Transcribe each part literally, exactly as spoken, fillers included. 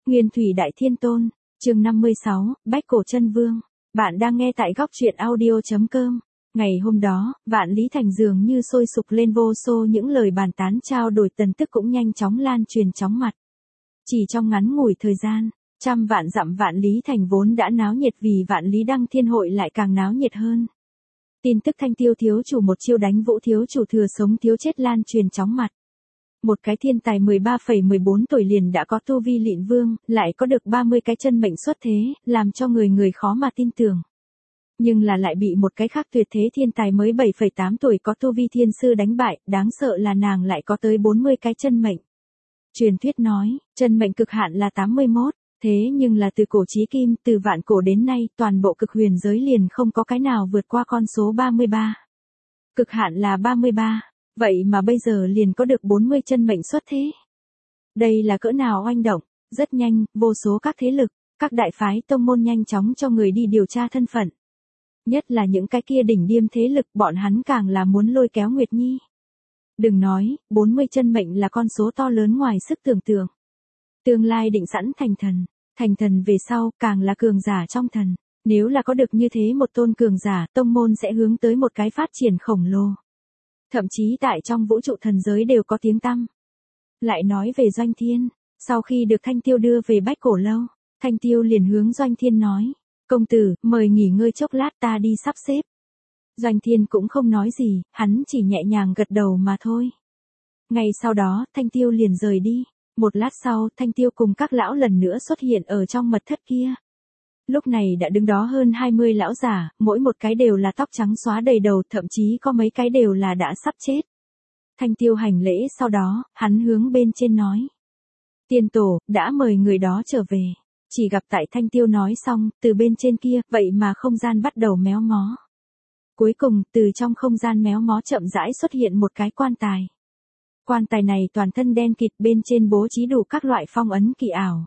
Nguyên Thủy Đại Thiên Tôn, chương năm mươi sáu, Bách Cổ Chân Vương. Bạn đang nghe tại góc truyện audio chấm com. Ngày hôm đó, Vạn Lý Thành dường như sôi sục lên vô số những lời bàn tán trao đổi, tin tức cũng nhanh chóng lan truyền chóng mặt. Chỉ trong ngắn ngủi thời gian, trăm vạn dặm Vạn Lý Thành vốn đã náo nhiệt vì Vạn Lý Đăng Thiên Hội lại càng náo nhiệt hơn. Tin tức Thanh Tiêu thiếu chủ một chiêu đánh Vũ thiếu chủ thừa sống thiếu chết lan truyền chóng mặt. Một cái thiên tài mười ba phẩy mười bốn tuổi liền đã có tu vi lịn vương, lại có được ba mươi cái chân mệnh xuất thế, làm cho người người khó mà tin tưởng. Nhưng là lại bị một cái khác tuyệt thế thiên tài mới bảy phẩy tám tuổi có tu vi thiên sư đánh bại, đáng sợ là nàng lại có tới bốn mươi cái chân mệnh. Truyền thuyết nói, chân mệnh cực hạn là tám mươi mốt, thế nhưng là từ cổ chí kim, từ vạn cổ đến nay, toàn bộ cực huyền giới liền không có cái nào vượt qua con số ba mươi ba. Cực hạn là ba mươi ba. Vậy mà bây giờ liền có được bốn mươi chân mệnh xuất thế. Đây là cỡ nào oanh động, rất nhanh, vô số các thế lực, các đại phái tông môn nhanh chóng cho người đi điều tra thân phận. Nhất là những cái kia đỉnh điêm thế lực, bọn hắn càng là muốn lôi kéo Nguyệt Nhi. Đừng nói, bốn mươi chân mệnh là con số to lớn ngoài sức tưởng tượng. Tương lai định sẵn thành thần, thành thần về sau càng là cường giả trong thần. Nếu là có được như thế một tôn cường giả, tông môn sẽ hướng tới một cái phát triển khổng lồ. Thậm chí tại trong vũ trụ thần giới đều có tiếng tăm. Lại nói về Doanh Thiên, sau khi được Thanh Tiêu đưa về Bách Cổ Lâu, Thanh Tiêu liền hướng Doanh Thiên nói, công tử, mời nghỉ ngơi chốc lát ta đi sắp xếp. Doanh Thiên cũng không nói gì, hắn chỉ nhẹ nhàng gật đầu mà thôi. Ngay sau đó, Thanh Tiêu liền rời đi. Một lát sau, Thanh Tiêu cùng các lão lần nữa xuất hiện ở trong mật thất kia. Lúc này đã đứng đó hơn hai mươi lão giả, mỗi một cái đều là tóc trắng xóa đầy đầu, thậm chí có mấy cái đều là đã sắp chết. Thanh Tiêu hành lễ sau đó, hắn hướng bên trên nói. Tiên tổ, đã mời người đó trở về. Chỉ gặp tại Thanh Tiêu nói xong, từ bên trên kia, vậy mà không gian bắt đầu méo mó. Cuối cùng, từ trong không gian méo mó chậm rãi xuất hiện một cái quan tài. Quan tài này toàn thân đen kịt, bên trên bố trí đủ các loại phong ấn kỳ ảo.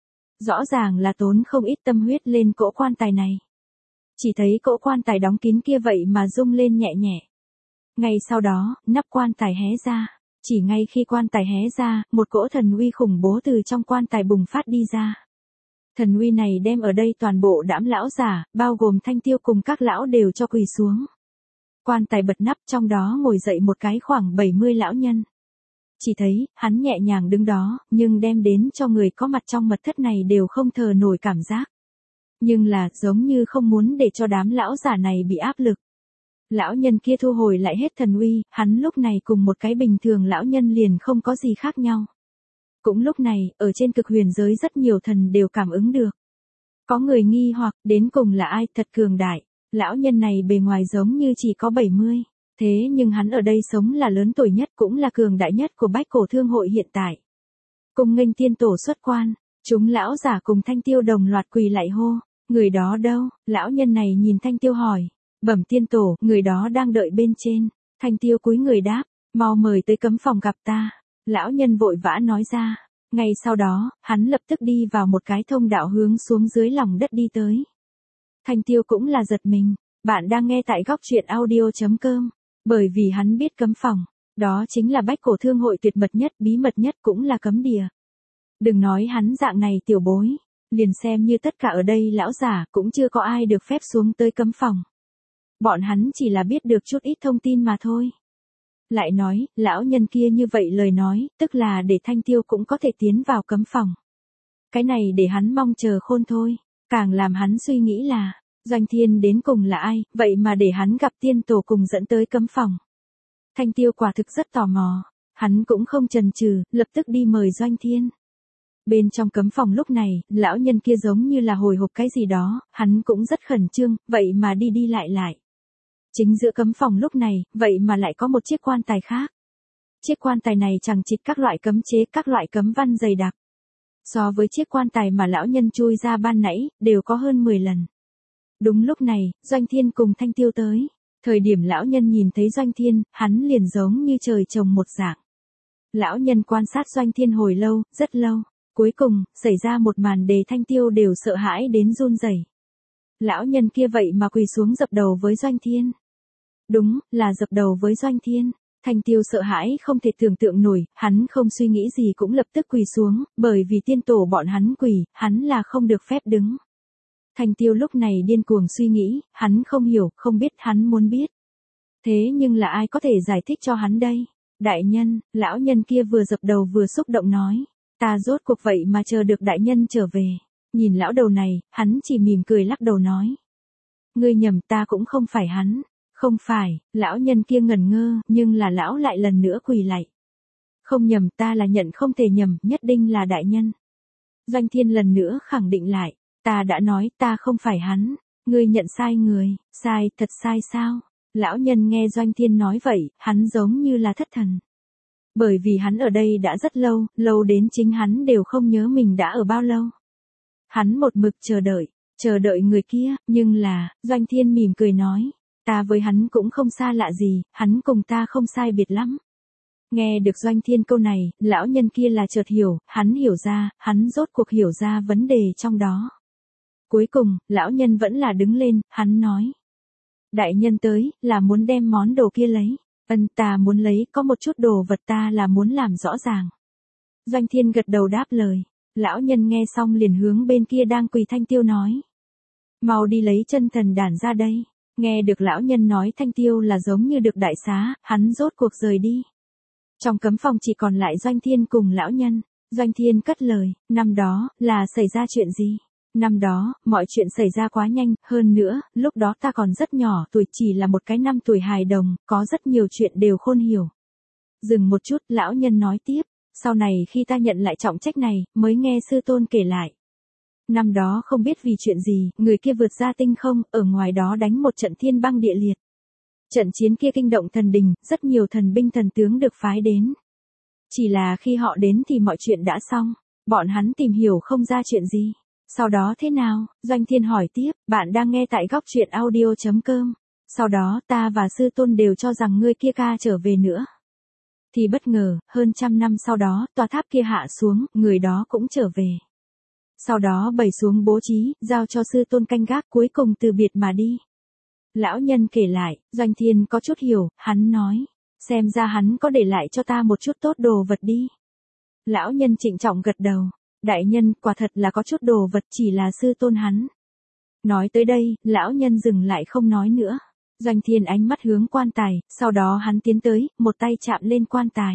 Rõ ràng là tốn không ít tâm huyết lên cỗ quan tài này. Chỉ thấy cỗ quan tài đóng kín kia vậy mà rung lên nhẹ nhẹ. Ngay sau đó, nắp quan tài hé ra. Chỉ ngay khi quan tài hé ra, một cỗ thần uy khủng bố từ trong quan tài bùng phát đi ra. Thần uy này đem ở đây toàn bộ đám lão giả, bao gồm Thanh Tiêu cùng các lão đều cho quỳ xuống. Quan tài bật nắp, trong đó ngồi dậy một cái khoảng bảy mươi lão nhân. Chỉ thấy, hắn nhẹ nhàng đứng đó, nhưng đem đến cho người có mặt trong mật thất này đều không thở nổi cảm giác. Nhưng là, giống như không muốn để cho đám lão giả này bị áp lực. Lão nhân kia thu hồi lại hết thần uy, hắn lúc này cùng một cái bình thường lão nhân liền không có gì khác nhau. Cũng lúc này, ở trên cực huyền giới rất nhiều thần đều cảm ứng được. Có người nghi hoặc, đến cùng là ai thật cường đại, lão nhân này bề ngoài giống như chỉ có bảy mươi. Thế nhưng hắn ở đây sống là lớn tuổi nhất cũng là cường đại nhất của Bách Cổ Thương hội hiện tại. Cùng nghênh tiên tổ xuất quan, chúng lão giả cùng Thanh Tiêu đồng loạt quỳ lại hô, người đó đâu? Lão nhân này nhìn Thanh Tiêu hỏi, bẩm tiên tổ, người đó đang đợi bên trên. Thanh Tiêu cúi người đáp, mau mời tới cấm phòng gặp ta. Lão nhân vội vã nói ra, ngay sau đó, hắn lập tức đi vào một cái thông đạo hướng xuống dưới lòng đất đi tới. Thanh Tiêu cũng là giật mình, bạn đang nghe tại góc truyện audio chấm com. Bởi vì hắn biết cấm phòng, đó chính là Bách Cổ Thương hội tuyệt mật nhất, bí mật nhất cũng là cấm địa. Đừng nói hắn dạng này tiểu bối, liền xem như tất cả ở đây lão giả cũng chưa có ai được phép xuống tới cấm phòng. Bọn hắn chỉ là biết được chút ít thông tin mà thôi. Lại nói, lão nhân kia như vậy lời nói, tức là để Thanh Tiêu cũng có thể tiến vào cấm phòng. Cái này để hắn mong chờ khôn thôi, càng làm hắn suy nghĩ là, Doanh Thiên đến cùng là ai, vậy mà để hắn gặp tiên tổ cùng dẫn tới cấm phòng. Thanh Tiêu quả thực rất tò mò, hắn cũng không chần chừ, lập tức đi mời Doanh Thiên. Bên trong cấm phòng lúc này, lão nhân kia giống như là hồi hộp cái gì đó, hắn cũng rất khẩn trương, vậy mà đi đi lại lại. Chính giữa cấm phòng lúc này, vậy mà lại có một chiếc quan tài khác. Chiếc quan tài này chằng chịt các loại cấm chế, các loại cấm văn dày đặc. So với chiếc quan tài mà lão nhân chui ra ban nãy, đều có hơn mười lần. Đúng lúc này, Doanh Thiên cùng Thanh Tiêu tới. Thời điểm lão nhân nhìn thấy Doanh Thiên, hắn liền giống như trời trồng một dạng. Lão nhân quan sát Doanh Thiên hồi lâu, rất lâu. Cuối cùng, xảy ra một màn để Thanh Tiêu đều sợ hãi đến run rẩy. Lão nhân kia vậy mà quỳ xuống dập đầu với Doanh Thiên. Đúng, là dập đầu với Doanh Thiên. Thanh Tiêu sợ hãi không thể tưởng tượng nổi, hắn không suy nghĩ gì cũng lập tức quỳ xuống, bởi vì tiên tổ bọn hắn quỳ, hắn là không được phép đứng. Thanh Tiêu lúc này điên cuồng suy nghĩ, hắn không hiểu, không biết, hắn muốn biết. Thế nhưng là ai có thể giải thích cho hắn đây? Đại nhân, lão nhân kia vừa dập đầu vừa xúc động nói. Ta rốt cuộc vậy mà chờ được đại nhân trở về. Nhìn lão đầu này, hắn chỉ mỉm cười lắc đầu nói. Ngươi nhầm, ta cũng không phải hắn. Không phải, lão nhân kia ngẩn ngơ, nhưng là lão lại lần nữa quỳ lạy. Không nhầm, ta là nhận không thể nhầm, nhất định là đại nhân. Doanh Thiên lần nữa khẳng định lại. Ta đã nói ta không phải hắn. Ngươi nhận sai người, sai, thật sai sao? Lão nhân nghe Doanh Thiên nói vậy, hắn giống như là thất thần. Bởi vì hắn ở đây đã rất lâu, lâu đến chính hắn đều không nhớ mình đã ở bao lâu. Hắn một mực chờ đợi, chờ đợi người kia, nhưng là, Doanh Thiên mỉm cười nói, ta với hắn cũng không xa lạ gì, hắn cùng ta không sai biệt lắm. Nghe được Doanh Thiên câu này, lão nhân kia là chợt hiểu, hắn hiểu ra, hắn rốt cuộc hiểu ra vấn đề trong đó. Cuối cùng, lão nhân vẫn là đứng lên, hắn nói. Đại nhân tới, là muốn đem món đồ kia lấy. Ân, ta muốn lấy, có một chút đồ vật ta là muốn làm rõ ràng. Doanh Thiên gật đầu đáp lời. Lão nhân nghe xong liền hướng bên kia đang quỳ Thanh Tiêu nói. Mau đi lấy chân thần đàn ra đây. Nghe được lão nhân nói Thanh Tiêu là giống như được đại xá, hắn rốt cuộc rời đi. Trong cấm phòng chỉ còn lại Doanh Thiên cùng lão nhân. Doanh Thiên cất lời, năm đó, là xảy ra chuyện gì? Năm đó, mọi chuyện xảy ra quá nhanh, hơn nữa, lúc đó ta còn rất nhỏ, tuổi chỉ là một cái năm tuổi hài đồng, có rất nhiều chuyện đều khôn hiểu. Dừng một chút, lão nhân nói tiếp, sau này khi ta nhận lại trọng trách này, mới nghe sư tôn kể lại. Năm đó không biết vì chuyện gì, người kia vượt ra tinh không, ở ngoài đó đánh một trận thiên băng địa liệt. Trận chiến kia kinh động thần đình, rất nhiều thần binh thần tướng được phái đến. Chỉ là khi họ đến thì mọi chuyện đã xong, bọn hắn tìm hiểu không ra chuyện gì. Sau đó thế nào? Doanh Thiên hỏi tiếp, bạn đang nghe tại góc truyện audio chấm com. Sau đó ta và sư tôn đều cho rằng ngươi kia ca trở về nữa. Thì bất ngờ, hơn trăm năm sau đó, tòa tháp kia hạ xuống, người đó cũng trở về. Sau đó bày xuống bố trí, giao cho sư tôn canh gác, cuối cùng từ biệt mà đi. Lão nhân kể lại, Doanh Thiên có chút hiểu, hắn nói, xem ra hắn có để lại cho ta một chút tốt đồ vật đi. Lão nhân trịnh trọng gật đầu. Đại nhân, quả thật là có chút đồ vật, chỉ là sư tôn hắn. Nói tới đây, lão nhân dừng lại không nói nữa. Doanh Thiên ánh mắt hướng quan tài, sau đó hắn tiến tới, một tay chạm lên quan tài.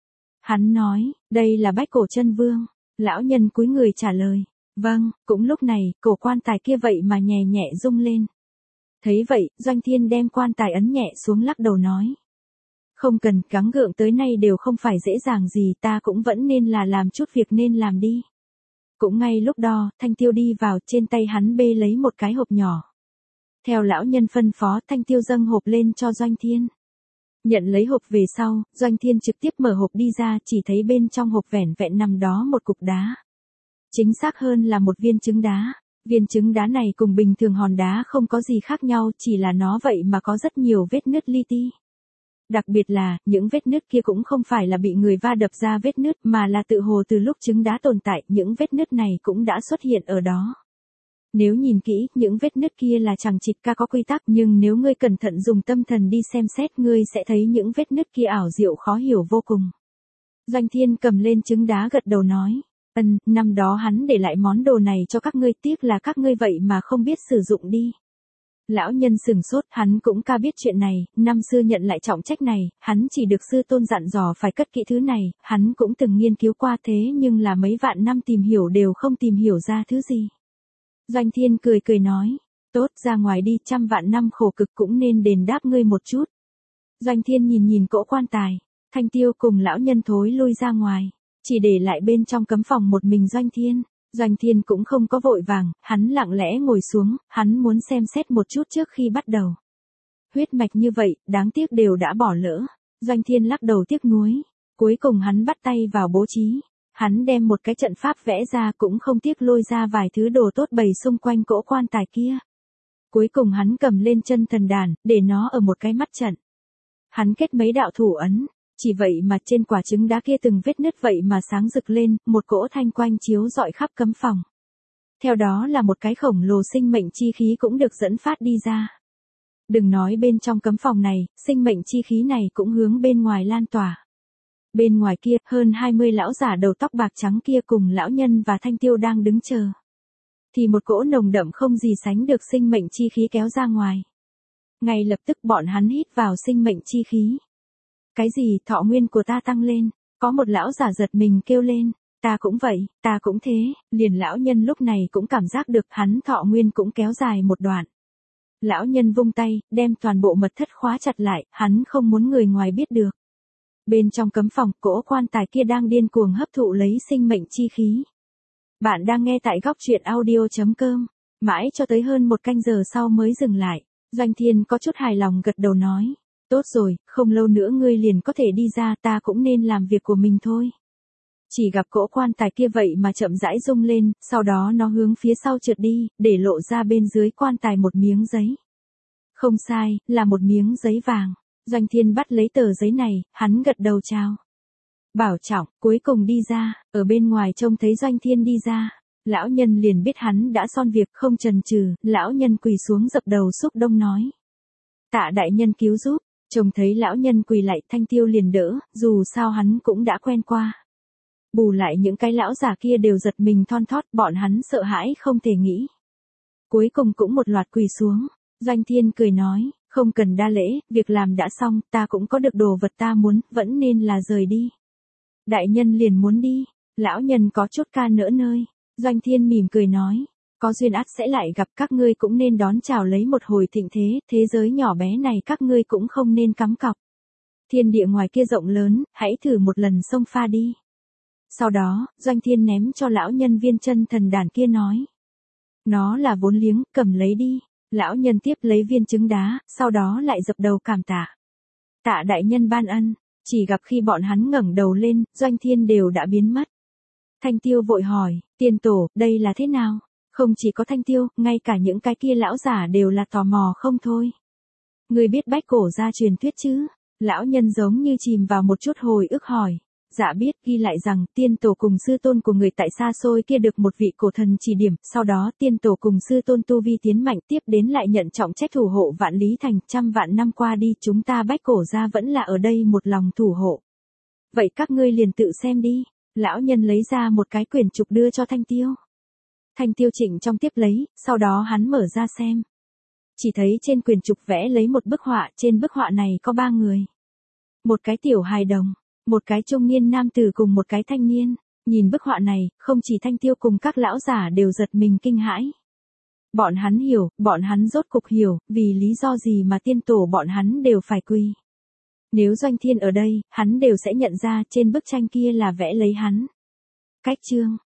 Hắn nói, đây là Bách Cổ Chân Vương. Lão nhân cúi người trả lời, vâng. Cũng lúc này, cổ quan tài kia vậy mà nhẹ nhẹ rung lên. Thấy vậy, Doanh Thiên đem quan tài ấn nhẹ xuống lắc đầu nói. Không cần, gắng gượng tới nay đều không phải dễ dàng gì, ta cũng vẫn nên là làm chút việc nên làm đi. Cũng ngay lúc đó, Thanh Tiêu đi vào, trên tay hắn bê lấy một cái hộp nhỏ. Theo lão nhân phân phó, Thanh Tiêu dâng hộp lên cho Doanh Thiên. Nhận lấy hộp về sau, Doanh Thiên trực tiếp mở hộp đi ra, chỉ thấy bên trong hộp vẻn vẹn nằm đó một cục đá. Chính xác hơn là một viên trứng đá. Viên trứng đá này cùng bình thường hòn đá không có gì khác nhau, chỉ là nó vậy mà có rất nhiều vết nứt li ti. Đặc biệt là, những vết nứt kia cũng không phải là bị người va đập ra vết nứt, mà là tự hồ từ lúc trứng đá tồn tại, những vết nứt này cũng đã xuất hiện ở đó. Nếu nhìn kỹ, những vết nứt kia là chẳng chịt ca có quy tắc, nhưng nếu ngươi cẩn thận dùng tâm thần đi xem xét, ngươi sẽ thấy những vết nứt kia ảo diệu khó hiểu vô cùng. Doanh Thiên cầm lên trứng đá gật đầu nói, ân, năm đó hắn để lại món đồ này cho các ngươi, tiếc là các ngươi vậy mà không biết sử dụng đi. Lão nhân sừng sốt, hắn cũng ca biết chuyện này, năm xưa nhận lại trọng trách này, hắn chỉ được sư tôn dặn dò phải cất kỹ thứ này, hắn cũng từng nghiên cứu qua thế nhưng là mấy vạn năm tìm hiểu đều không tìm hiểu ra thứ gì. Doanh Thiên cười cười nói, tốt, ra ngoài đi, trăm vạn năm khổ cực cũng nên đền đáp ngươi một chút. Doanh Thiên nhìn nhìn cỗ quan tài, Thanh Tiêu cùng lão nhân thối lui ra ngoài, chỉ để lại bên trong cấm phòng một mình Doanh Thiên. Doanh Thiên cũng không có vội vàng, hắn lặng lẽ ngồi xuống, hắn muốn xem xét một chút trước khi bắt đầu. Huyết mạch như vậy, đáng tiếc đều đã bỏ lỡ. Doanh Thiên lắc đầu tiếc nuối. Cuối cùng hắn bắt tay vào bố trí. Hắn đem một cái trận pháp vẽ ra, cũng không tiếc lôi ra vài thứ đồ tốt bày xung quanh cỗ quan tài kia. Cuối cùng hắn cầm lên chân thần đàn, để nó ở một cái mắt trận. Hắn kết mấy đạo thủ ấn. Chỉ vậy mà trên quả trứng đá kia từng vết nứt vậy mà sáng rực lên, một cỗ thanh quang chiếu rọi khắp cấm phòng. Theo đó là một cái khổng lồ sinh mệnh chi khí cũng được dẫn phát đi ra. Đừng nói bên trong cấm phòng này, sinh mệnh chi khí này cũng hướng bên ngoài lan tỏa. Bên ngoài kia, hơn hai mươi lão giả đầu tóc bạc trắng kia cùng lão nhân và Thanh Tiêu đang đứng chờ. Thì một cỗ nồng đậm không gì sánh được sinh mệnh chi khí kéo ra ngoài. Ngay lập tức bọn hắn hít vào sinh mệnh chi khí. Cái gì thọ nguyên của ta tăng lên, có một lão giả giật mình kêu lên, ta cũng vậy, ta cũng thế, liền lão nhân lúc này cũng cảm giác được hắn thọ nguyên cũng kéo dài một đoạn. Lão nhân vung tay, đem toàn bộ mật thất khóa chặt lại, hắn không muốn người ngoài biết được. Bên trong cấm phòng, cỗ quan tài kia đang điên cuồng hấp thụ lấy sinh mệnh chi khí. Bạn đang nghe tại góc truyện audio chấm com, mãi cho tới hơn một canh giờ sau mới dừng lại. Doanh Thiên có chút hài lòng gật đầu nói, tốt rồi, không lâu nữa ngươi liền có thể đi ra, ta cũng nên làm việc của mình thôi. Chỉ gặp cỗ quan tài kia vậy mà chậm rãi rung lên, sau đó nó hướng phía sau trượt đi, để lộ ra bên dưới quan tài một miếng giấy. Không sai, là một miếng giấy vàng. Doanh Thiên bắt lấy tờ giấy này, hắn gật đầu chào. Bảo trọng, cuối cùng đi ra, ở bên ngoài trông thấy Doanh Thiên đi ra. Lão nhân liền biết hắn đã xong việc, không chần chừ, lão nhân quỳ xuống dập đầu xúc đông nói. Tạ đại nhân cứu giúp, trông thấy lão nhân quỳ lại, Thanh Tiêu liền đỡ, dù sao hắn cũng đã quen qua. Bù lại những cái lão già kia đều giật mình thon thót, bọn hắn sợ hãi không thể nghĩ. Cuối cùng cũng một loạt quỳ xuống, Doanh Thiên cười nói, không cần đa lễ, việc làm đã xong, ta cũng có được đồ vật ta muốn, vẫn nên là rời đi. Đại nhân liền muốn đi, lão nhân có chút ca nỡ nơi. Doanh Thiên mỉm cười nói, có duyên ắt sẽ lại gặp, các ngươi cũng nên đón chào lấy một hồi thịnh thế, thế giới nhỏ bé này các ngươi cũng không nên cắm cọc. Thiên địa ngoài kia rộng lớn, hãy thử một lần xông pha đi. Sau đó, Doanh Thiên ném cho lão nhân viên chân thần đàn kia nói. Nó là vốn liếng, cầm lấy đi. Lão nhân tiếp lấy viên trứng đá, sau đó lại dập đầu cảm tạ. Tạ đại nhân ban ân, chỉ gặp khi bọn hắn ngẩng đầu lên, Doanh Thiên đều đã biến mất. Thanh Tiêu vội hỏi, tiên tổ, đây là thế nào? Không chỉ có Thanh Tiêu, ngay cả những cái kia lão giả đều là tò mò không thôi. Người biết bách cổ gia truyền thuyết chứ? Lão nhân giống như chìm vào một chút hồi ức hỏi. Dạ biết, ghi lại rằng, tiên tổ cùng sư tôn của người tại xa xôi kia được một vị cổ thần chỉ điểm, sau đó tiên tổ cùng sư tôn tu vi tiến mạnh, tiếp đến lại nhận trọng trách thủ hộ vạn lý thành, trăm vạn năm qua đi, chúng ta bách cổ gia vẫn là ở đây một lòng thủ hộ. Vậy các ngươi liền tự xem đi. Lão nhân lấy ra một cái quyển trục đưa cho Thanh Tiêu. Thanh Tiêu chỉnh trong tiếp lấy, sau đó hắn mở ra xem. Chỉ thấy trên quyển trục vẽ lấy một bức họa, trên bức họa này có ba người. Một cái tiểu hài đồng, một cái trung niên nam tử cùng một cái thanh niên. Nhìn bức họa này, không chỉ Thanh Tiêu cùng các lão giả đều giật mình kinh hãi. Bọn hắn hiểu, bọn hắn rốt cục hiểu, vì lý do gì mà tiên tổ bọn hắn đều phải quỳ. Nếu Doanh Thiên ở đây, hắn đều sẽ nhận ra trên bức tranh kia là vẽ lấy hắn. Cách chương